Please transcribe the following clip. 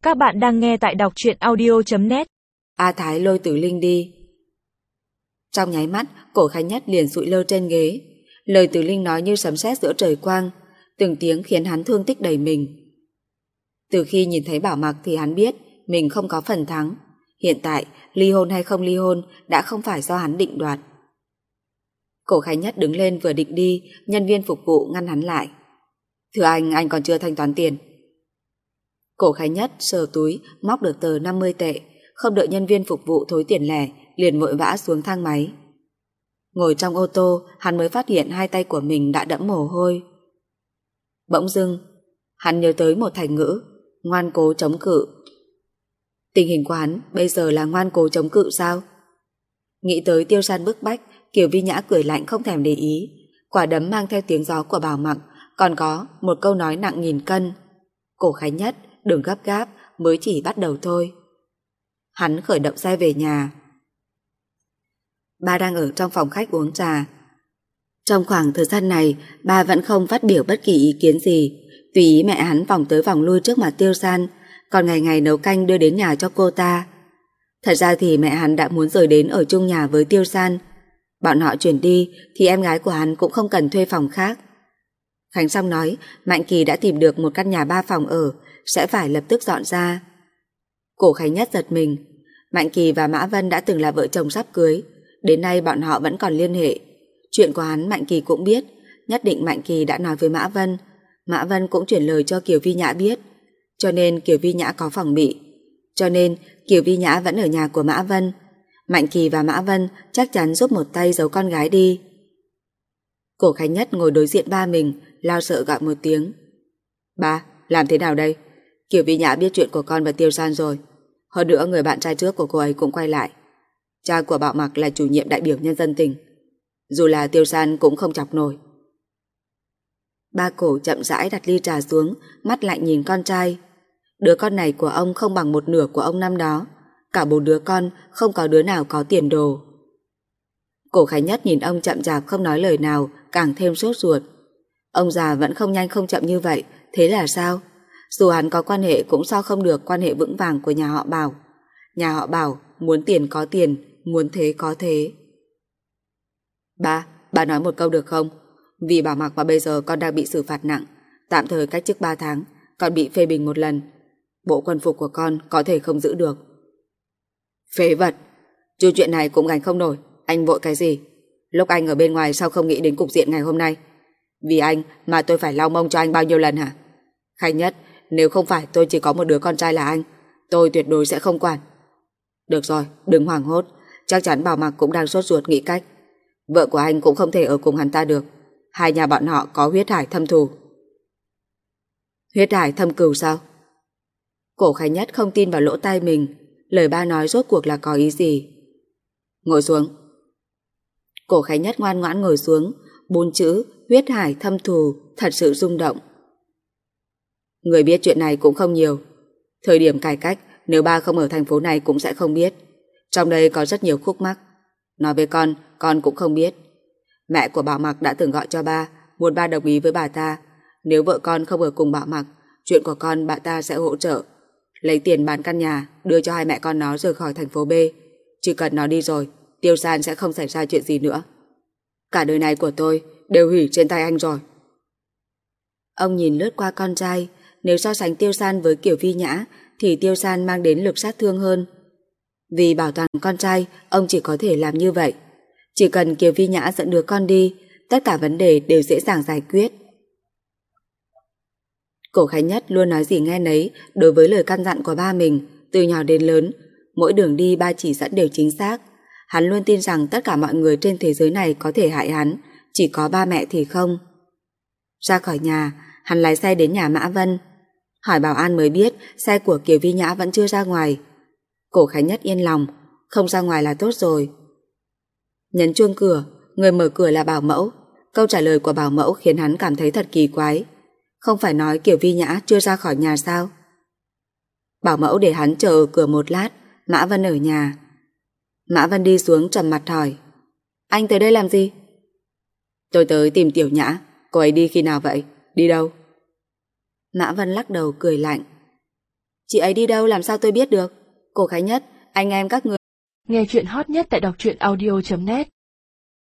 Các bạn đang nghe tại đọc truyện audio.net. A Thái lôi Tử Linh đi. Trong nháy mắt, Cổ Khánh Nhất liền sụi lơ trên ghế. Lời Tử Linh nói như sấm sét giữa trời quang, từng tiếng khiến hắn thương tích đầy mình. Từ khi nhìn thấy Bảo Mặc thì hắn biết mình không có phần thắng. Hiện tại, ly hôn hay không ly hôn đã không phải do hắn định đoạt. Cổ Khánh Nhất đứng lên vừa định đi, nhân viên phục vụ ngăn hắn lại. Thưa anh còn chưa thanh toán tiền. Cổ Khánh Nhất sờ túi, móc được tờ 50 tệ, không đợi nhân viên phục vụ thối tiền lẻ, liền vội vã xuống thang máy. Ngồi trong ô tô, hắn mới phát hiện hai tay của mình đã đẫm mồ hôi. Bỗng dưng, hắn nhớ tới một thành ngữ, ngoan cố chống cự. Tình hình của hắn bây giờ là ngoan cố chống cự sao? Nghĩ tới Tiêu San bức bách, Kiều Vi Nhã cười lạnh không thèm để ý. Quả đấm mang theo tiếng gió của Bảo Mặc, còn có một câu nói nặng nghìn cân. Cổ Khánh Nhất, đừng gấp gáp, mới chỉ bắt đầu thôi. Hắn khởi động xe về nhà. Ba đang ở trong phòng khách uống trà. Trong khoảng thời gian này, ba vẫn không phát biểu bất kỳ ý kiến gì, tùy ý mẹ hắn vòng tới vòng lui trước mặt Tiêu San, còn ngày ngày nấu canh đưa đến nhà cho cô ta. Thật ra thì mẹ hắn đã muốn rời đến ở chung nhà với Tiêu San. Bọn họ chuyển đi thì em gái của hắn cũng không cần thuê phòng khác. Khánh Song nói Mạnh Kỳ đã tìm được một căn nhà 3 phòng ở, sẽ phải lập tức dọn ra. Cổ Khánh Nhất giật mình. Mạnh Kỳ và Mã Vân đã từng là vợ chồng sắp cưới, đến nay bọn họ vẫn còn liên hệ. Chuyện của hắn Mạnh Kỳ cũng biết, nhất định Mạnh Kỳ đã nói với Mã Vân. Mã Vân cũng chuyển lời cho Kiều Vi Nhã biết, cho nên Kiều Vi Nhã có phòng bị. Cho nên Kiều Vi Nhã vẫn ở nhà của Mã Vân. Mạnh Kỳ và Mã Vân chắc chắn giúp một tay giấu con gái đi. Cổ Khánh Nhất ngồi đối diện ba mình, lo sợ gọi một tiếng. Ba, làm thế nào đây? Kiều Vi Nhã biết chuyện của con và Tiêu San rồi. Hơn nữa người bạn trai trước của cô ấy cũng quay lại. Cha của Bảo Mặc là chủ nhiệm đại biểu nhân dân tỉnh. Dù là Tiêu San cũng không chọc nổi. Ba Cổ chậm rãi đặt ly trà xuống, mắt lạnh nhìn con trai. Đứa con này của ông không bằng một nửa của ông năm đó. Cả 4 đứa con không có đứa nào có tiền đồ. Cổ Khánh Nhất nhìn ông chậm chạp không nói lời nào, càng thêm sốt ruột. Ông già vẫn không nhanh không chậm như vậy, thế là sao? Dù hắn có quan hệ cũng so không được quan hệ vững vàng của nhà họ Bảo. Nhà họ Bảo muốn tiền có tiền, muốn thế có thế. Ba nói một câu được không? Vì Bảo Mặc mà bây giờ con đang bị xử phạt nặng, tạm thời cách chức 3 tháng, còn bị phê bình một lần. Bộ quân phục của con có thể không giữ được. Phế vật, chứ chuyện này cũng gánh không nổi. Anh vội cái gì? Lúc anh ở bên ngoài sao không nghĩ đến cục diện ngày hôm nay? Vì anh mà tôi phải lau mông cho anh bao nhiêu lần hả? Khánh Nhất, nếu không phải tôi chỉ có một đứa con trai là anh, tôi tuyệt đối sẽ không quản. Được rồi, đừng hoảng hốt. Chắc chắn Bảo Mặc cũng đang sốt ruột nghĩ cách. Vợ của anh cũng không thể ở cùng hắn ta được. Hai nhà bọn họ có huyết hải thâm thù. Huyết hải thâm cừu sao? Cổ Khánh Nhất không tin vào lỗ tai mình. Lời ba nói rốt cuộc là có ý gì? Ngồi xuống. Cổ Khánh Nhất ngoan ngoãn ngồi xuống. 4 chữ huyết hải thâm thù thật sự rung động. Người biết chuyện này cũng không nhiều. Thời điểm cải cách, nếu ba không ở thành phố này cũng sẽ không biết. Trong đây có rất nhiều khúc mắc. Nói với con cũng không biết. Mẹ của Bảo Mặc đã từng gọi cho ba, muốn ba đồng ý với bà ta. Nếu vợ con không ở cùng Bảo Mặc, chuyện của con bà ta sẽ hỗ trợ. Lấy tiền bán căn nhà, đưa cho hai mẹ con nó rời khỏi thành phố B. Chỉ cần nó đi rồi, Tiêu San sẽ không xảy ra chuyện gì nữa. Cả đời này của tôi đều hủy trên tay anh rồi. Ông nhìn lướt qua con trai. Nếu so sánh Tiêu San với Kiều Vi Nhã thì Tiêu San mang đến lực sát thương hơn. Vì bảo toàn con trai, ông chỉ có thể làm như vậy. Chỉ cần Kiều Vi Nhã dẫn đứa con đi, tất cả vấn đề đều dễ dàng giải quyết. Cổ Khánh Nhất luôn nói gì nghe nấy đối với lời căn dặn của ba mình. Từ nhỏ đến lớn, mỗi đường đi ba chỉ dẫn đều chính xác. Hắn luôn tin rằng tất cả mọi người trên thế giới này có thể hại hắn, chỉ có ba mẹ thì không. Ra khỏi nhà, hắn lái xe đến nhà Mã Vân. Hỏi bảo an mới biết xe của Kiều Vi Nhã vẫn chưa ra ngoài. Cổ Khánh Nhất yên lòng, không ra ngoài là tốt rồi. Nhấn chuông cửa, người mở cửa là bảo mẫu. Câu trả lời của bảo mẫu khiến hắn cảm thấy thật kỳ quái. Không phải nói Kiều Vi Nhã chưa ra khỏi nhà sao? Bảo mẫu để hắn chờ ở cửa một lát. Mã Vân ở nhà. Mã Vân đi xuống trầm mặt hỏi: Anh tới đây làm gì? Tôi tới tìm Tiểu Nhã. Cô ấy đi khi nào vậy? Đi đâu? Mã Vân lắc đầu cười lạnh. Chị ấy đi đâu làm sao tôi biết được? Cô Khánh Nhất, anh em các người. Nghe chuyện hot nhất tại đọc truyện audio.net